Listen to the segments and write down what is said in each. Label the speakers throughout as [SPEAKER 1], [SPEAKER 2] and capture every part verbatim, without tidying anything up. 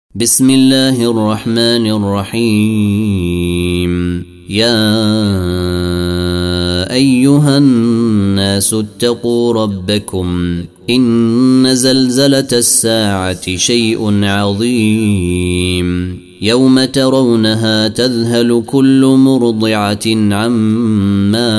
[SPEAKER 1] بسم الله الرحمن الرحيم. يا أيها الناس اتقوا ربكم إن زلزلة الساعة شيء عظيم يوم ترونها تذهل كل مرضعة عما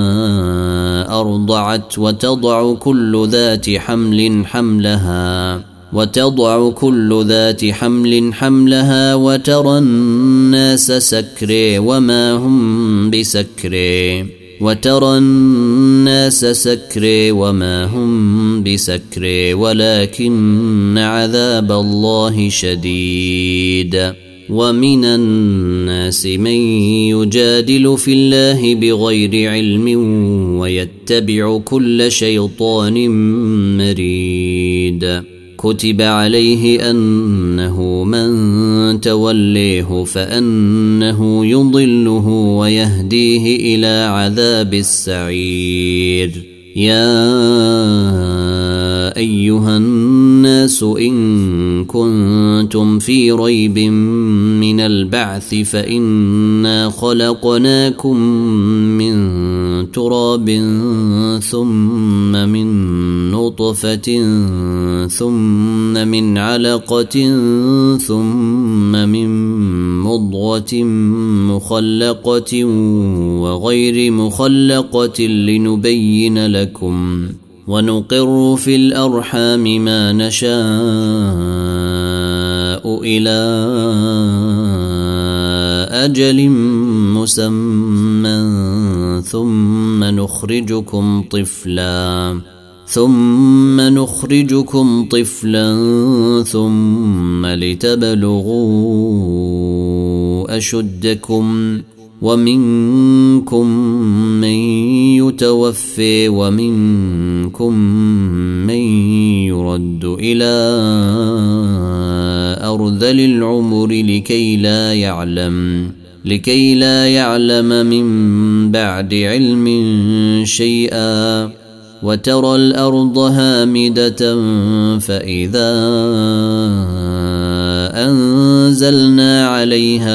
[SPEAKER 1] أرضعت وتضع كل ذات حمل حملها وتضع كل ذات حمل حملها وترى الناس سكري وما هم بسكري وترى الناس سكري وما هم بسكري ولكن عذاب الله شديد. ومن الناس من يجادل في الله بغير علم ويتبع كل شيطان مريد. كتب عليه أنه من توليه فأنه يضله ويهديه إلى عذاب السعير. يا أيها الناس إن كنتم في ريب من البعث فإنا خلقناكم من تراب ثم من نطفة ثم من علقة ثم من مضغة مخلقة وغير مخلقة لنبين لكم ونقر في الأرحام ما نشاء إلى أجل مسمى ثم نخرجكم طفلا ثم نخرجكم طفلا ثم لتبلغوا أشدكم ومنكم من يتوفي ومنكم من يرد إلى أرذل العمر لكي لا يعلم لكي لا يعلم من بعد علم شيئا. وترى الأرض هامدة فإذا أنزلنا عليها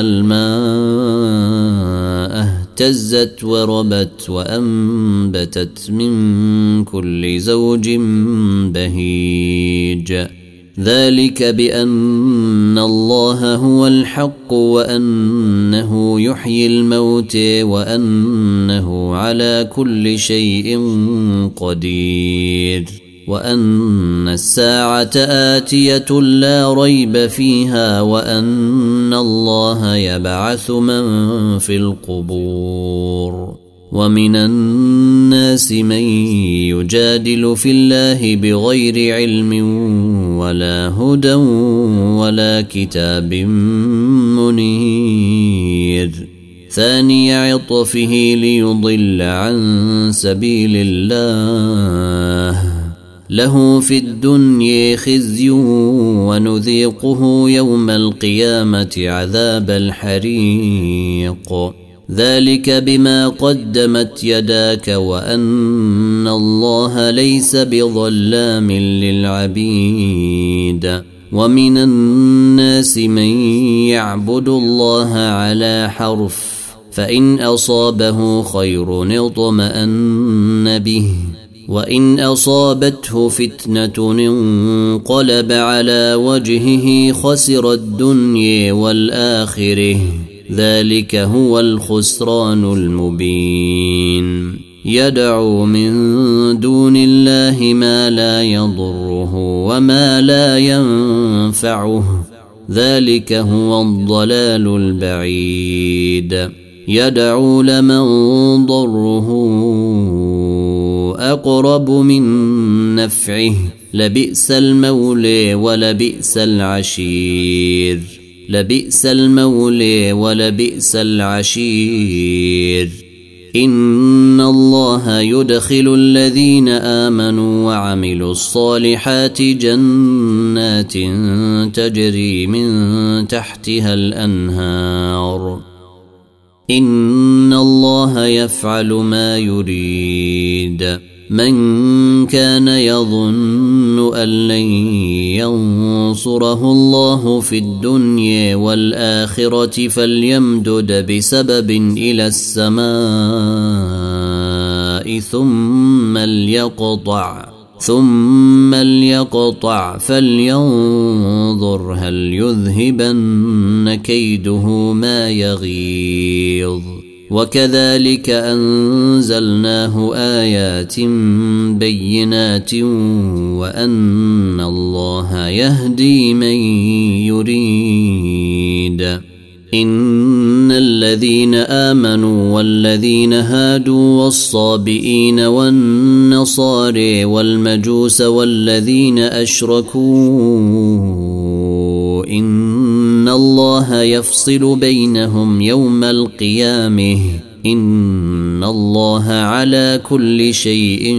[SPEAKER 1] الماء اهتزت وربت وأنبتت من كل زوج بهيج. ذلك بأن الله هو الحق وأنه يحيي الموت وأنه على كل شيء قدير وأن الساعة آتية لا ريب فيها وأن الله يبعث من في القبور. ومن الناس من يجادل في الله بغير علم ولا هدى ولا كتاب منير. ثاني عطفه ليضل عن سبيل الله له في الدنيا خزي ونذيقه يوم القيامة عذاب الحريق. ذلك بما قدمت يداك وأن الله ليس بظلام للعبيد. ومن الناس من يعبد الله على حرف فإن أصابه خير اطمأن به وإن أصابته فتنة انقلب على وجهه خسر الدنيا والآخرة ذلك هو الخسران المبين. يدعو من دون الله ما لا يضره وما لا ينفعه ذلك هو الضلال البعيد. يدعو لمن ضره أقرب من نفعه لبئس المولى ولبئس العشير. لبئس المولى ولبئس العشير. إن الله يدخل الذين آمنوا وعملوا الصالحات جنات تجري من تحتها الأنهار. إن الله يفعل ما يريد. من كان يظن أن لن ينصره الله في الدنيا والآخرة فليمدد بسبب إلى السماء ثم ليقطع ثم ليقطع فلينظر هل يذهبن كيده ما يغيظ. وكذلك أنزلناه آيات بينات وأن الله يهدي من يريد. إن الذين آمنوا والذين هادوا والصابئين والنصارى والمجوس والذين أشركوا إن الله يفصل بينهم يوم القيامة إن الله على كل شيء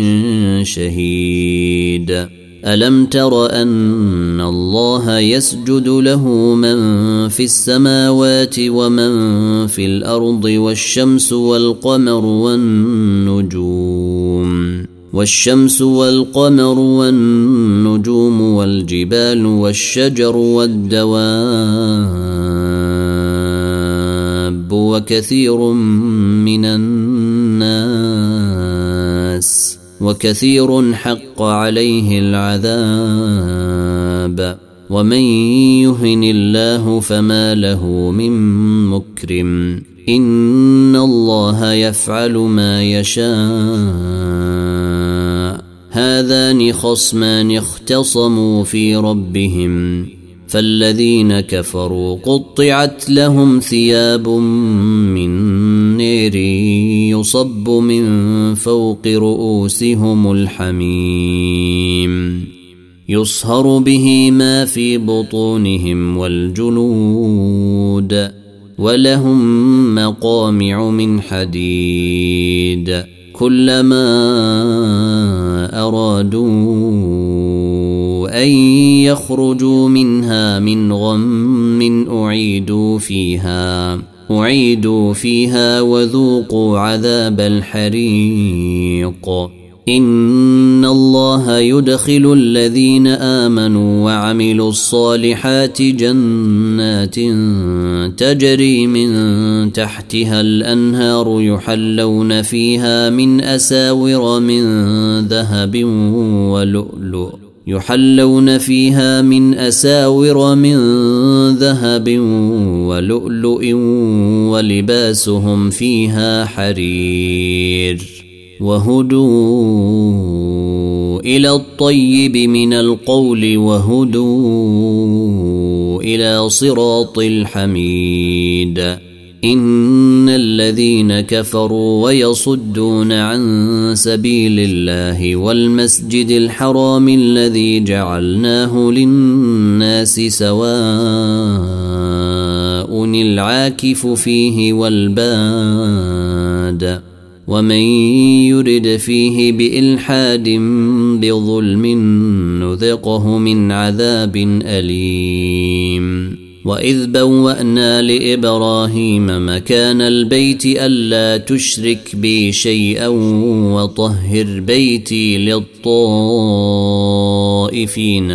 [SPEAKER 1] شهيد. ألم تر أن الله يسجد له من في السماوات ومن في الأرض والشمس والقمر والنجوم والشمس والقمر والنجوم والجبال والشجر والدواب وكثير من الناس وكثير حق عليه العذاب ومن يهن الله فما له من مكرم. إن الله يفعل ما يشاء. هذان خصمان اختصموا في ربهم فالذين كفروا قطعت لهم ثياب من نار يصب من فوق رؤوسهم الحميم يصهر به ما في بطونهم والجلود ولهم مقامع من حديد كلما أرادوا أن يخرجوا منها من غم أعيدوا فيها أعيدوا فيها وذوقوا عذاب الحريق. إن الله يدخل الذين آمنوا وعملوا الصالحات جنات تجري من تحتها الأنهار يحلون فيها من أساور من ذهب ولؤلؤ يحلون فيها من أساور من ذهب ولؤلؤ ولباسهم فيها حرير وهدوا إلى الطيب من القول وهدوا إلى صراط الحميد. إن الذين كفروا ويصدون عن سبيل الله والمسجد الحرام الذي جعلناه للناس سواء العاكف فيه والباد ومن يرد فيه بإلحاد بظلم نذقه من عذاب أليم. وإذ بوأنا لإبراهيم مكان البيت ألا تشرك بي شيئا وطهر بيتي للطائفين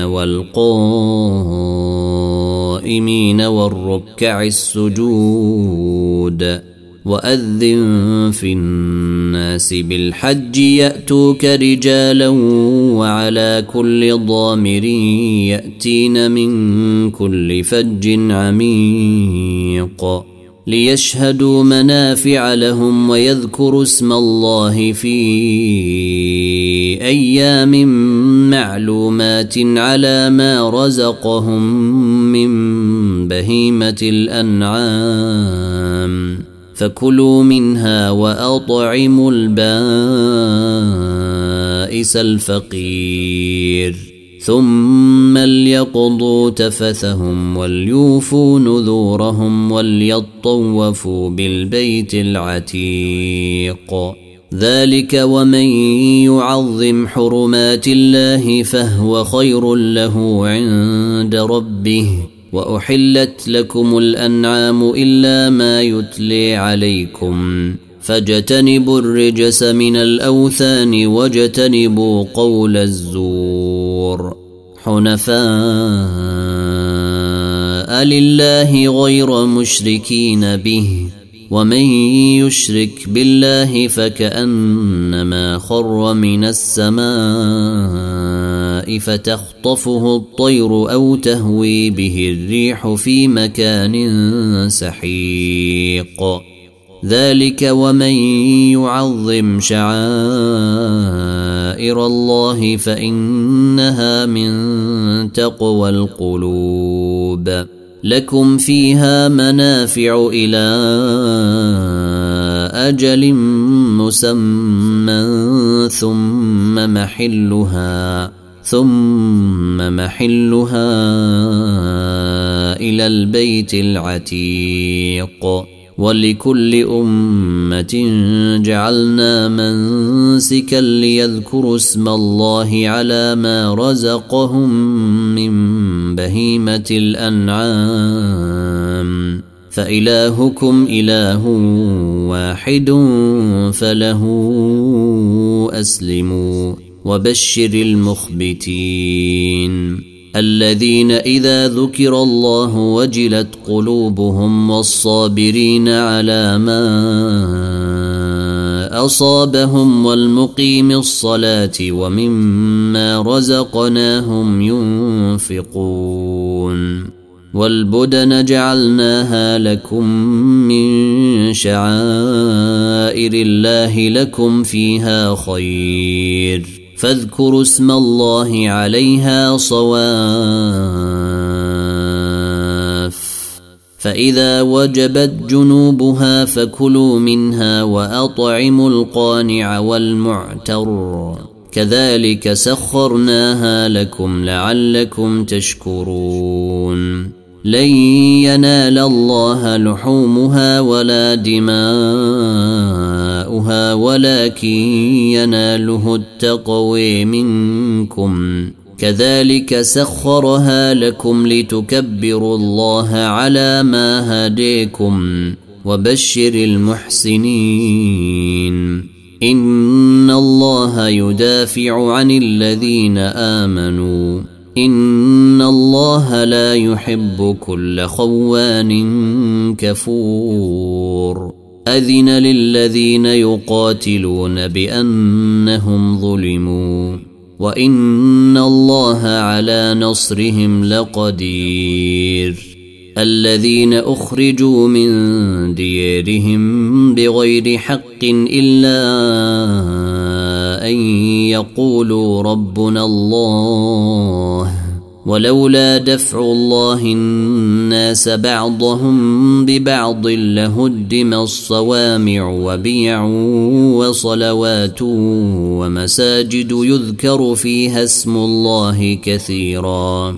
[SPEAKER 1] والقائمين والركع السجود. وأذن في الناس بالحج يأتوك رجالا وعلى كل ضامر يأتين من كل فج عميق ليشهدوا منافع لهم ويذكروا اسم الله في أيام معلومات على ما رزقهم من بهيمة الأنعام فكلوا منها وأطعموا البائس الفقير ثم ليقضوا تفثهم وليوفوا نذورهم وليطوفوا بالبيت العتيق. ذلك ومن يعظم حرمات الله فهو خير له عند ربه. وأحلت لكم الأنعام إلا ما يتلي عليكم فاجتنبوا الرجس من الأوثان واجتنبوا قول الزور حنفاء لله غير مشركين به ومن يشرك بالله فكأنما خر من السماء فتخطفه الطير أو تهوي به الريح في مكان سحيق ذلك ومن يعظم شعائر الله فإنها من تقوى القلوب لكم فيها منافع إلى أجل مسمى ثم محلها ثم محلها إلى البيت العتيق ولكل أمة جعلنا منسكا ليذكروا اسم الله على ما رزقهم من بهيمة الأنعام فإلهكم إله واحد فله أسلموا وبشر المخبتين الذين إذا ذكر الله وجلت قلوبهم والصابرين على ما أصابهم والمقيم الصلاة ومما رزقناهم ينفقون والبدن جعلناها لكم من شعائر الله لكم فيها خير فاذكروا اسم الله عليها صواف فإذا وجبت جنوبها فكلوا منها وأطعموا القانع والمعتر كذلك سخرناها لكم لعلكم تشكرون لن ينال الله لحومها ولا دماؤها ولكن يناله التقوى منكم كذلك سخرها لكم لتكبروا الله على ما هديكم وبشر المحسنين إن الله يدافع عن الذين آمنوا إن الله لا يحب كل خوان كفور أذن للذين يقاتلون بأنهم ظلموا وإن الله على نصرهم لقدير الذين أخرجوا من ديارهم بغير حق إلا أن يقولوا ربنا الله ولولا دفع الله الناس بعضهم ببعض لهدم الصوامع وبيع وصلوات ومساجد يذكر فيها اسم الله كثيرا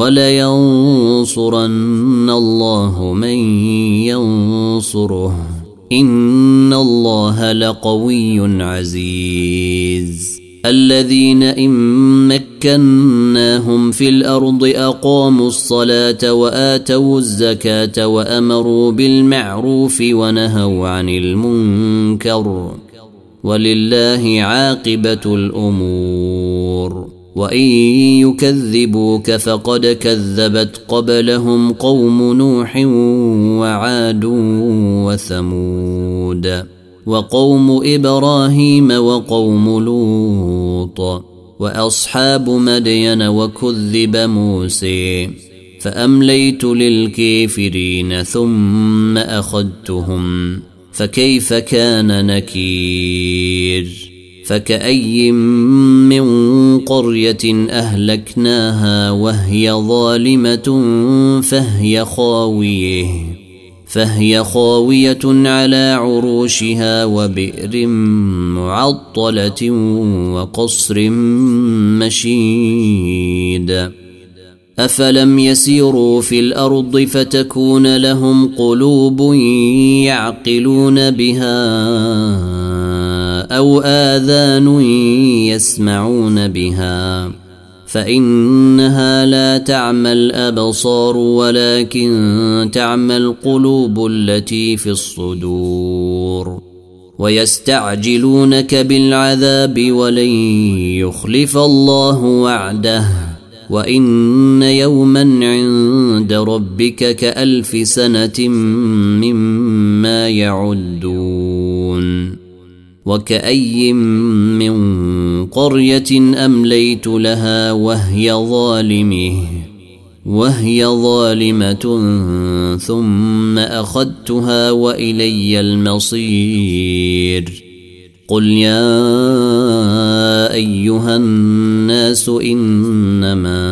[SPEAKER 1] ولينصرن الله من ينصره إن الله لقوي عزيز الذين إن مكناهم في الأرض أقاموا الصلاة وآتوا الزكاة وأمروا بالمعروف ونهوا عن المنكر ولله عاقبة الأمور وإن يكذبوك فقد كذبت قبلهم قوم نوح وعاد وثمود وقوم إبراهيم وقوم لوط وأصحاب مدين وكذب موسى فأمليت للكافرين ثم أخذتهم فكيف كان نكير فكأي من قرية أهلكناها وهي ظالمة فهي خاوية فهي خاوية على عروشها وبئر معطلة وقصر مشيد أفلم يسيروا في الأرض فتكون لهم قلوب يعقلون بها أو آذان يسمعون بها فإنها لا تعمى الأبصار ولكن تعمى القلوب التي في الصدور ويستعجلونك بالعذاب ولن يخلف الله وعده وإن يوما عند ربك كألف سنة مما يعدون وكأي من قرية أمليت لها وهي ظالمه وهي ظالمة ثم أخذتها وإلي المصير قل يا أيها الناس إنما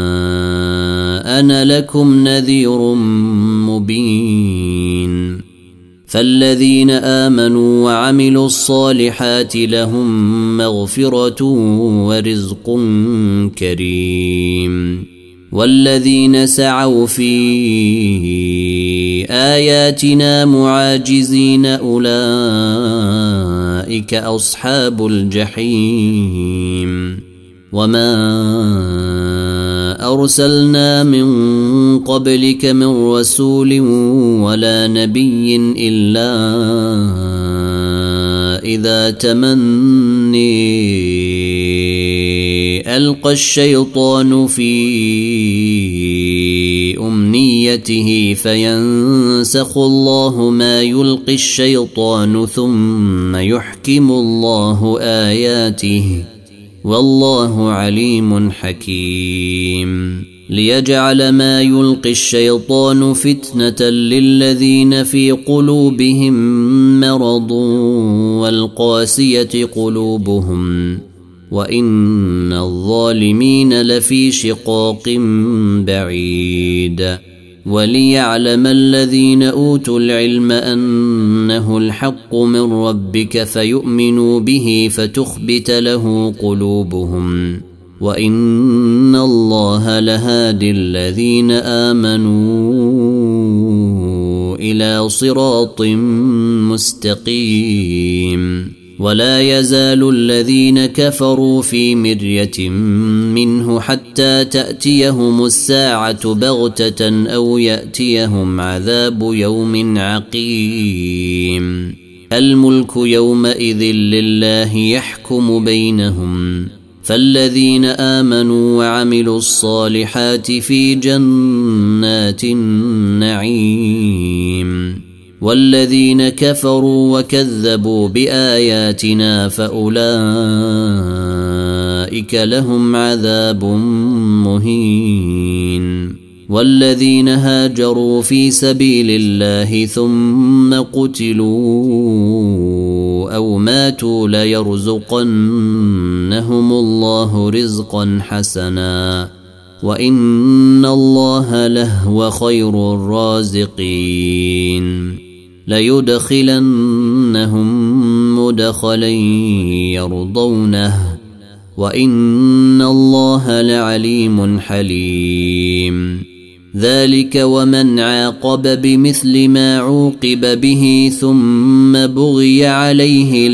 [SPEAKER 1] أنا لكم نذير مبين فالذين آمنوا وعملوا الصالحات لهم مغفرة ورزق كريم والذين سعوا في آياتنا معاجزين أولئك أصحاب الجحيم وما أرسلنا من قبلك من رسول ولا نبي إلا إذا تمني ألقى الشيطان في أمنيته فينسخ الله ما يلقي الشيطان ثم يحكم الله آياته والله عليم حكيم ليجعل ما يلقي الشيطان فتنة للذين في قلوبهم مرض والقاسية قلوبهم وإن الظالمين لفي شقاق بعيد وليعلم الذين أوتوا العلم أنه الحق من ربك فيؤمنوا به فتخبت له قلوبهم وإن الله لهادي الذين آمنوا إلى صراط مستقيم ولا يزال الذين كفروا في مرية منه حتى تأتيهم الساعة بغتة أو يأتيهم عذاب يوم عقيم الملك يومئذ لله يحكم بينهم فالذين آمنوا وعملوا الصالحات في جنات النعيم والذين كفروا وكذبوا بآياتنا فأولئك لهم عذاب مهين والذين هاجروا في سبيل الله ثم قتلوا أو ماتوا ليرزقنهم الله رزقا حسنا وإن الله لهو خير الرازقين ليدخلنهم مدخلا يرضونه وإن الله لعليم حليم ذلك ومن عاقب بمثل ما عوقب به ثم بغي عليه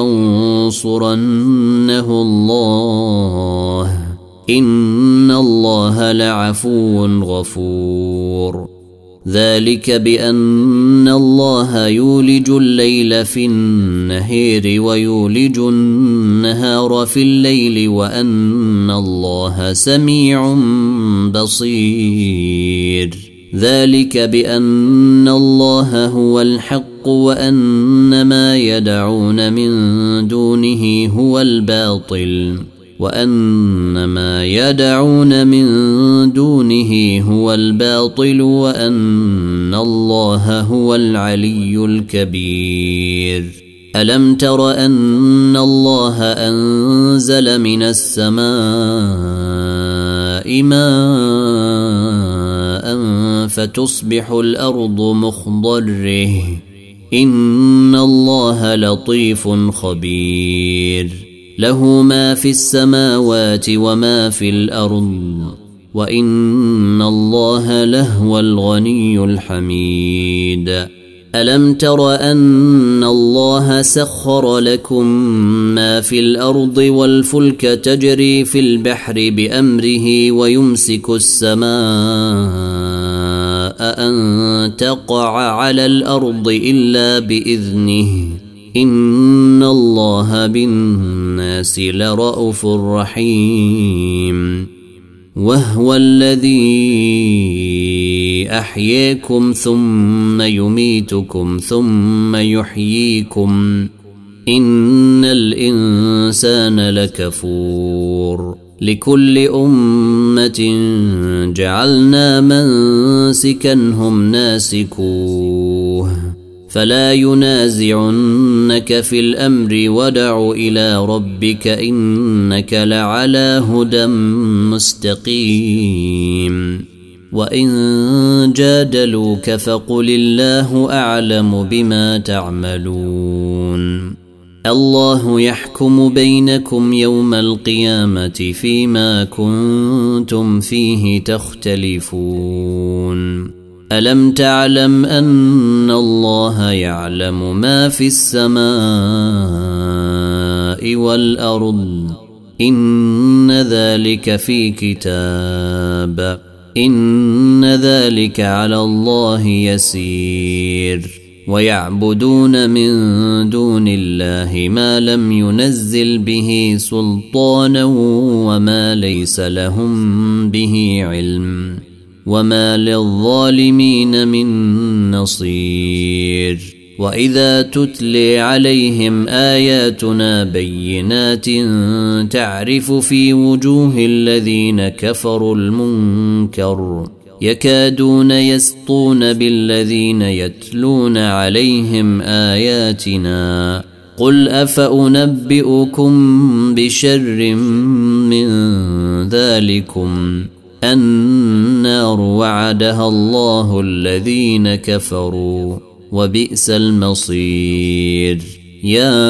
[SPEAKER 1] لينصرنه الله إن الله لعفو غفور ذلك بأن الله يولج الليل في النهار ويولج النهار في الليل وأن الله سميع بصير ذلك بأن الله هو الحق وأن ما يدعون من دونه هو الباطل وأن ما يدعون من دونه هو الباطل وأن الله هو العلي الكبير ألم تر أن الله أنزل من السماء ماء فتصبح الأرض مخضرة إن الله لطيف خبير له ما في السماوات وما في الأرض وإن الله لهو الغني الحميد ألم تر أن الله سخر لكم ما في الأرض والفلك تجري في البحر بأمره ويمسك السماء أن تقع على الأرض إلا بإذنه إن الله بالناس لرءوف رحيم وهو الذي أحياكم ثم يميتكم ثم يحييكم إن الإنسان لكفور لكل أمة جعلنا منسكا هم ناسكوه فلا ينازعنك في الأمر ودع إلى ربك إنك لعلى هدى مستقيم وإن جادلوك فقل الله أعلم بما تعملون الله يحكم بينكم يوم القيامة فيما كنتم فيه تختلفون ألم تعلم أن الله يعلم ما في السماء والأرض إن ذلك في كتاب إن ذلك على الله يسير ويعبدون من دون الله ما لم ينزل به سلطانا وما ليس لهم به علم وما للظالمين من نصير وإذا تتلي عليهم آياتنا بينات تعرف في وجوه الذين كفروا المنكر يكادون يسطون بالذين يتلون عليهم آياتنا قل أفأنبئكم بشر من ذلكم النار وعدها الله الذين كفروا وبئس المصير يا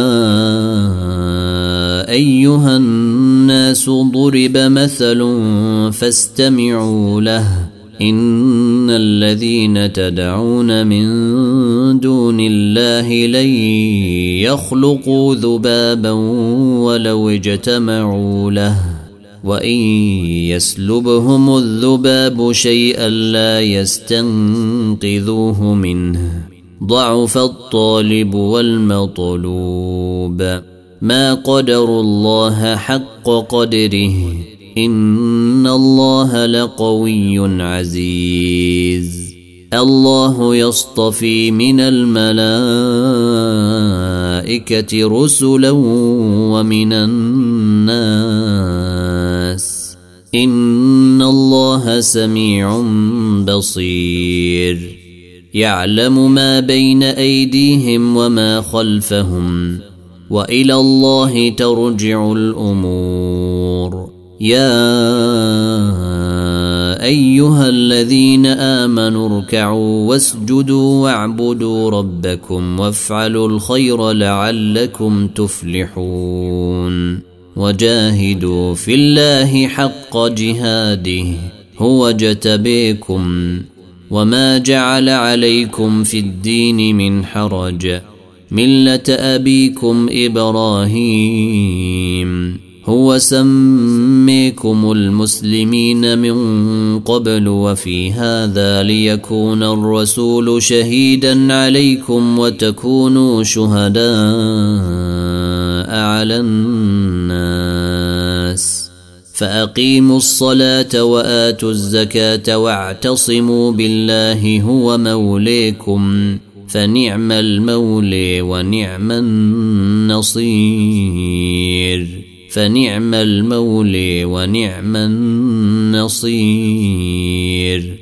[SPEAKER 1] أيها الناس ضرب مثل فاستمعوا له إن الذين تدعون من دون الله لن يخلقوا ذبابا ولو اجتمعوا له وإن يسلبهم الذباب شيئا لا يستنقذوه منه ضعف الطالب والمطلوب ما قدروا الله حق قدره إن الله لقوي عزيز الله يصطفي من الملائكة رسلا ومن الناس إن الله سميع بصير يعلم ما بين أيديهم وما خلفهم وإلى الله ترجع الأمور يا أيها الذين آمنوا اركعوا واسجدوا واعبدوا ربكم وافعلوا الخير لعلكم تفلحون وجاهدوا في الله حق جهاده هو اجتبيكم وما جعل عليكم في الدين من حرج ملة أبيكم إبراهيم هو سميكم المسلمين من قبل وفي هذا ليكون الرسول شهيدا عليكم وتكونوا شهداء على الناس فأقيموا الصلاة وآتوا الزكاة واعتصموا بالله هو موليكم فنعم المولي ونعم النصير فنعم المولي ونعم النصير